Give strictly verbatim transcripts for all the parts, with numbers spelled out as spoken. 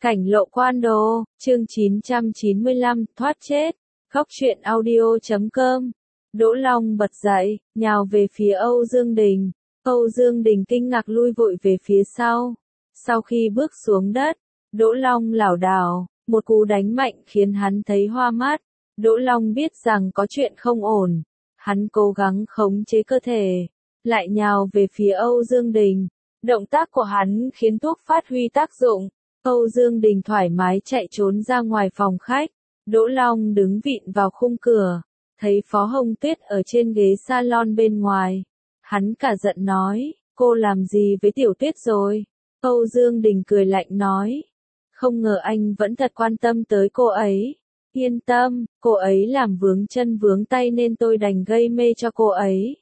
Cảnh lộ quan đồ, chương chín trăm chín mươi lăm, thoát chết, khóc truyện audio chấm com. Đỗ Long bật dậy, nhào về phía Âu Dương Đình. Âu Dương Đình kinh ngạc lui vội về phía sau. Sau khi bước xuống đất, Đỗ Long lảo đảo, một cú đánh mạnh khiến hắn thấy hoa mắt. Đỗ Long biết rằng có chuyện không ổn. Hắn cố gắng khống chế cơ thể, lại nhào về phía Âu Dương Đình. Động tác của hắn khiến thuốc phát huy tác dụng. Âu Dương Đình thoải mái chạy trốn ra ngoài phòng khách. Đỗ Long đứng vịn vào khung cửa, thấy Phó Hồng Tuyết ở trên ghế salon bên ngoài. Hắn cả giận nói, cô làm gì với Tiểu Tuyết rồi? Âu Dương Đình cười lạnh nói, không ngờ anh vẫn thật quan tâm tới cô ấy. Yên tâm, cô ấy làm vướng chân vướng tay nên tôi đành gây mê cho cô ấy.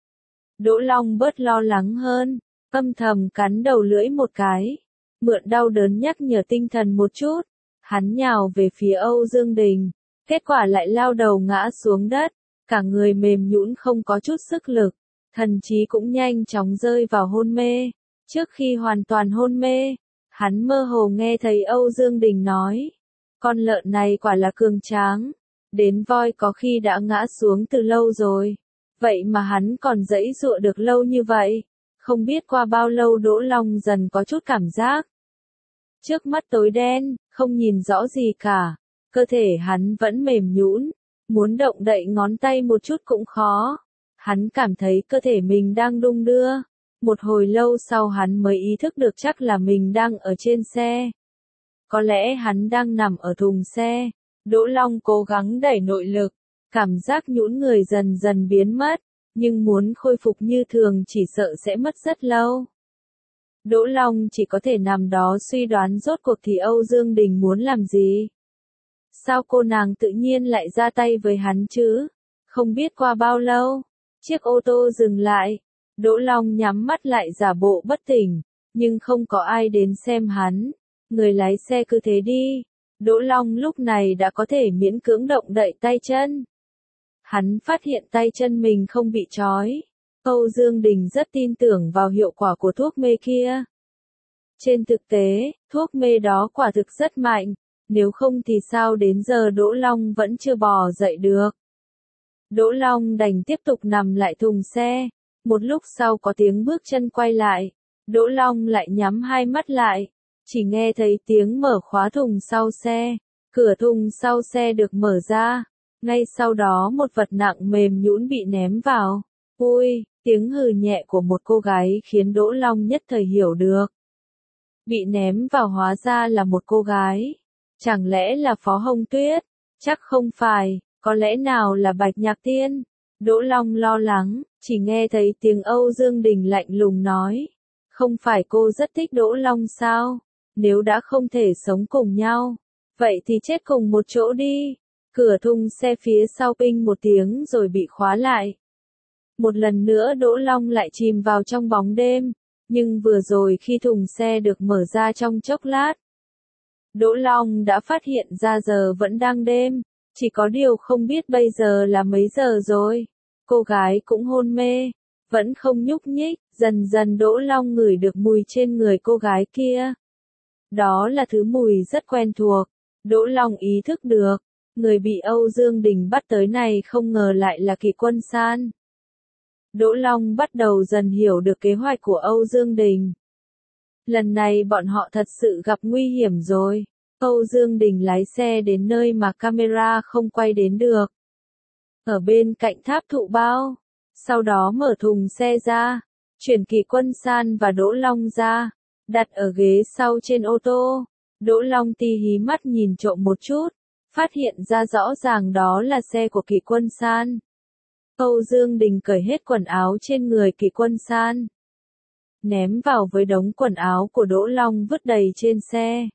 Đỗ Long bớt lo lắng hơn, âm thầm cắn đầu lưỡi một cái. Mượn đau đớn nhắc nhở tinh thần một chút, hắn nhào về phía Âu Dương Đình, kết quả lại lao đầu ngã xuống đất, cả người mềm nhũn không có chút sức lực, thần trí cũng nhanh chóng rơi vào hôn mê. Trước khi hoàn toàn hôn mê, hắn mơ hồ nghe thấy Âu Dương Đình nói, con lợn này quả là cường tráng, đến voi có khi đã ngã xuống từ lâu rồi, vậy mà hắn còn giãy giụa được lâu như vậy. Không biết qua bao lâu Đỗ Long dần có chút cảm giác. Trước mắt tối đen, không nhìn rõ gì cả, cơ thể hắn vẫn mềm nhũn, muốn động đậy ngón tay một chút cũng khó. Hắn cảm thấy cơ thể mình đang đung đưa. Một hồi lâu sau hắn mới ý thức được chắc là mình đang ở trên xe. Có lẽ hắn đang nằm ở thùng xe. Đỗ Long cố gắng đẩy nội lực, cảm giác nhũn người dần dần biến mất, nhưng muốn khôi phục như thường chỉ sợ sẽ mất rất lâu. Đỗ Long chỉ có thể nằm đó suy đoán rốt cuộc thì Âu Dương Đình muốn làm gì. Sao cô nàng tự nhiên lại ra tay với hắn chứ? Không biết qua bao lâu, chiếc ô tô dừng lại. Đỗ Long nhắm mắt lại giả bộ bất tỉnh, nhưng không có ai đến xem hắn. Người lái xe cứ thế đi. Đỗ Long lúc này đã có thể miễn cưỡng động đậy tay chân. Hắn phát hiện tay chân mình không bị trói. Âu Dương Đình rất tin tưởng vào hiệu quả của thuốc mê kia. Trên thực tế, thuốc mê đó quả thực rất mạnh, nếu không thì sao đến giờ Đỗ Long vẫn chưa bò dậy được. Đỗ Long đành tiếp tục nằm lại thùng xe. Một lúc sau có tiếng bước chân quay lại, Đỗ Long lại nhắm hai mắt lại, chỉ nghe thấy tiếng mở khóa thùng sau xe, cửa thùng sau xe được mở ra, ngay sau đó một vật nặng mềm nhũn bị ném vào. Ui, tiếng hừ nhẹ của một cô gái khiến Đỗ Long nhất thời hiểu được. Bị ném vào hóa ra là một cô gái. Chẳng lẽ là Phó Hồng Tuyết? Chắc không phải, có lẽ nào là Bạch Nhạc Tiên? Đỗ Long lo lắng, chỉ nghe thấy tiếng Âu Dương Đình lạnh lùng nói. Không phải cô rất thích Đỗ Long sao? Nếu đã không thể sống cùng nhau, vậy thì chết cùng một chỗ đi. Cửa thùng xe phía sau pinh một tiếng rồi bị khóa lại. Một lần nữa Đỗ Long lại chìm vào trong bóng đêm, nhưng vừa rồi khi thùng xe được mở ra trong chốc lát, Đỗ Long đã phát hiện ra giờ vẫn đang đêm, chỉ có điều không biết bây giờ là mấy giờ rồi. Cô gái cũng hôn mê, vẫn không nhúc nhích, dần dần Đỗ Long ngửi được mùi trên người cô gái kia. Đó là thứ mùi rất quen thuộc, Đỗ Long ý thức được, người bị Âu Dương Đình bắt tới này không ngờ lại là Kỷ Quân San. Đỗ Long bắt đầu dần hiểu được kế hoạch của Âu Dương Đình. Lần này bọn họ thật sự gặp nguy hiểm rồi. Âu Dương Đình lái xe đến nơi mà camera không quay đến được. Ở bên cạnh tháp thụ bao. Sau đó mở thùng xe ra, chuyển Kỷ Quân San và Đỗ Long ra, đặt ở ghế sau trên ô tô. Đỗ Long tì hí mắt nhìn trộm một chút, phát hiện ra rõ ràng đó là xe của Kỷ Quân San. Âu Dương Đình cởi hết quần áo trên người Kỷ Quân San, ném vào với đống quần áo của Đỗ Long vứt đầy trên xe.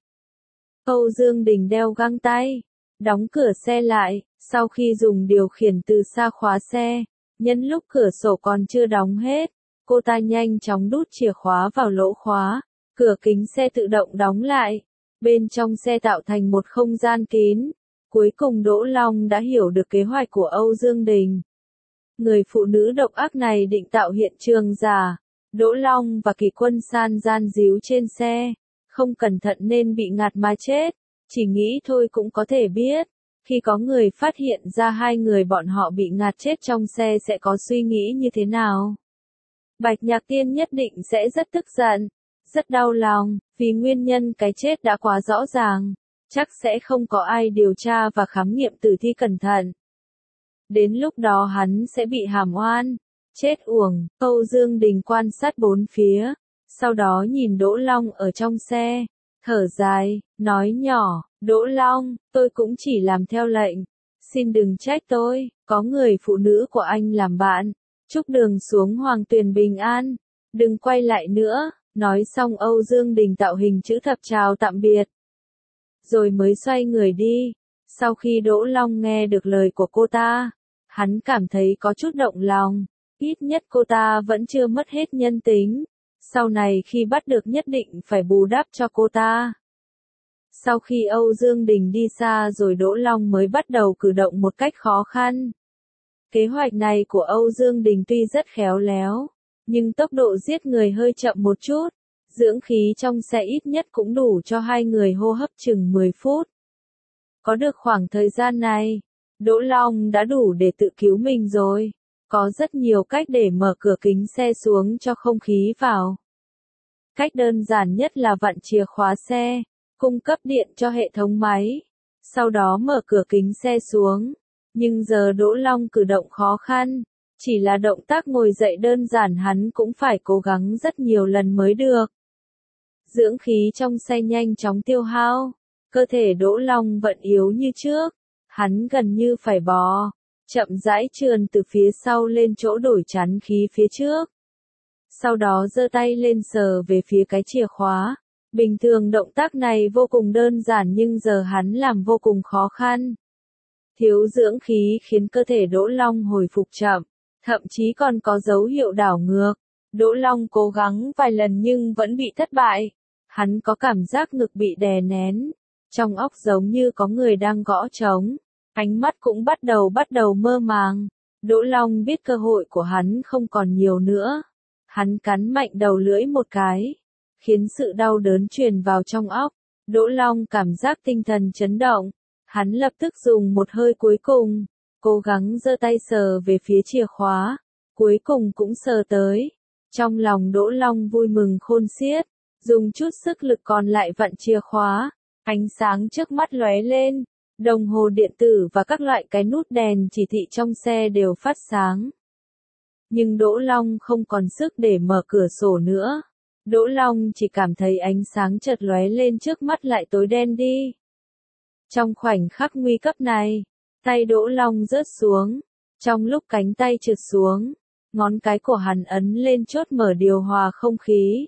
Âu Dương Đình đeo găng tay, đóng cửa xe lại, sau khi dùng điều khiển từ xa khóa xe, nhân lúc cửa sổ còn chưa đóng hết, cô ta nhanh chóng đút chìa khóa vào lỗ khóa, cửa kính xe tự động đóng lại, bên trong xe tạo thành một không gian kín. Cuối cùng Đỗ Long đã hiểu được kế hoạch của Âu Dương Đình. Người phụ nữ độc ác này định tạo hiện trường giả, Đỗ Long và Kỷ Quân San gian díu trên xe, không cẩn thận nên bị ngạt mà chết, chỉ nghĩ thôi cũng có thể biết. Khi có người phát hiện ra hai người bọn họ bị ngạt chết trong xe sẽ có suy nghĩ như thế nào? Bạch Nhạc Tiên nhất định sẽ rất tức giận, rất đau lòng, vì nguyên nhân cái chết đã quá rõ ràng, chắc sẽ không có ai điều tra và khám nghiệm tử thi cẩn thận. Đến lúc đó hắn sẽ bị hàm oan, chết uổng. Âu Dương Đình quan sát bốn phía, sau đó nhìn Đỗ Long ở trong xe, thở dài, nói nhỏ, Đỗ Long, tôi cũng chỉ làm theo lệnh, xin đừng trách tôi, có người phụ nữ của anh làm bạn, chúc đường xuống Hoàng Tuyền bình an, đừng quay lại nữa. Nói xong Âu Dương Đình tạo hình chữ thập chào tạm biệt, rồi mới xoay người đi. Sau khi Đỗ Long nghe được lời của cô ta, hắn cảm thấy có chút động lòng, ít nhất cô ta vẫn chưa mất hết nhân tính, sau này khi bắt được nhất định phải bù đắp cho cô ta. Sau khi Âu Dương Đình đi xa rồi Đỗ Long mới bắt đầu cử động một cách khó khăn. Kế hoạch này của Âu Dương Đình tuy rất khéo léo, nhưng tốc độ giết người hơi chậm một chút, dưỡng khí trong xe ít nhất cũng đủ cho hai người hô hấp chừng mười phút. Có được khoảng thời gian này, Đỗ Long đã đủ để tự cứu mình rồi. Có rất nhiều cách để mở cửa kính xe xuống cho không khí vào. Cách đơn giản nhất là vặn chìa khóa xe, cung cấp điện cho hệ thống máy, sau đó mở cửa kính xe xuống. Nhưng giờ Đỗ Long cử động khó khăn, chỉ là động tác ngồi dậy đơn giản hắn cũng phải cố gắng rất nhiều lần mới được. Dưỡng khí trong xe nhanh chóng tiêu hao, cơ thể Đỗ Long vẫn yếu như trước, hắn gần như phải bò, chậm rãi trườn từ phía sau lên chỗ đổi chắn khí phía trước. Sau đó giơ tay lên sờ về phía cái chìa khóa. Bình thường động tác này vô cùng đơn giản nhưng giờ hắn làm vô cùng khó khăn. Thiếu dưỡng khí khiến cơ thể Đỗ Long hồi phục chậm, thậm chí còn có dấu hiệu đảo ngược. Đỗ Long cố gắng vài lần nhưng vẫn bị thất bại. Hắn có cảm giác ngực bị đè nén, trong óc giống như có người đang gõ trống, ánh mắt cũng bắt đầu bắt đầu mơ màng. Đỗ Long biết cơ hội của hắn không còn nhiều nữa. Hắn cắn mạnh đầu lưỡi một cái, khiến sự đau đớn truyền vào trong óc. Đỗ Long cảm giác tinh thần chấn động, hắn lập tức dùng một hơi cuối cùng, cố gắng giơ tay sờ về phía chìa khóa, cuối cùng cũng sờ tới. Trong lòng Đỗ Long vui mừng khôn xiết, dùng chút sức lực còn lại vặn chìa khóa, ánh sáng trước mắt lóe lên, đồng hồ điện tử và các loại cái nút đèn chỉ thị trong xe đều phát sáng. Nhưng Đỗ Long không còn sức để mở cửa sổ nữa. Đỗ Long chỉ cảm thấy ánh sáng chợt lóe lên trước mắt lại tối đen đi. Trong khoảnh khắc nguy cấp này, tay Đỗ Long rớt xuống. Trong lúc cánh tay trượt xuống, ngón cái của hắn ấn lên chốt mở điều hòa không khí.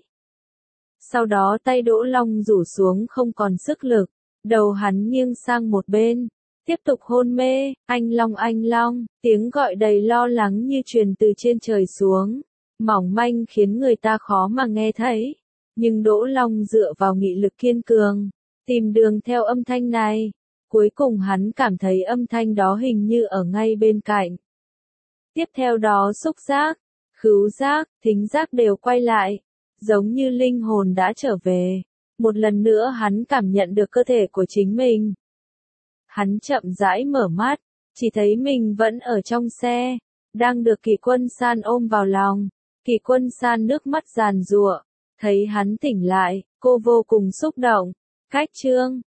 Sau đó tay Đỗ Long rủ xuống không còn sức lực, đầu hắn nghiêng sang một bên, tiếp tục hôn mê. Anh Long, anh Long, tiếng gọi đầy lo lắng như truyền từ trên trời xuống, mỏng manh khiến người ta khó mà nghe thấy. Nhưng Đỗ Long dựa vào nghị lực kiên cường, tìm đường theo âm thanh này. Cuối cùng hắn cảm thấy âm thanh đó hình như ở ngay bên cạnh. Tiếp theo đó xúc giác, khứu giác, thính giác đều quay lại, giống như linh hồn đã trở về. Một lần nữa hắn cảm nhận được cơ thể của chính mình. Hắn chậm rãi mở mắt, chỉ thấy mình vẫn ở trong xe, đang được Kỷ Quân San ôm vào lòng. Kỷ Quân San nước mắt giàn giụa, thấy hắn tỉnh lại, cô vô cùng xúc động. Cách chương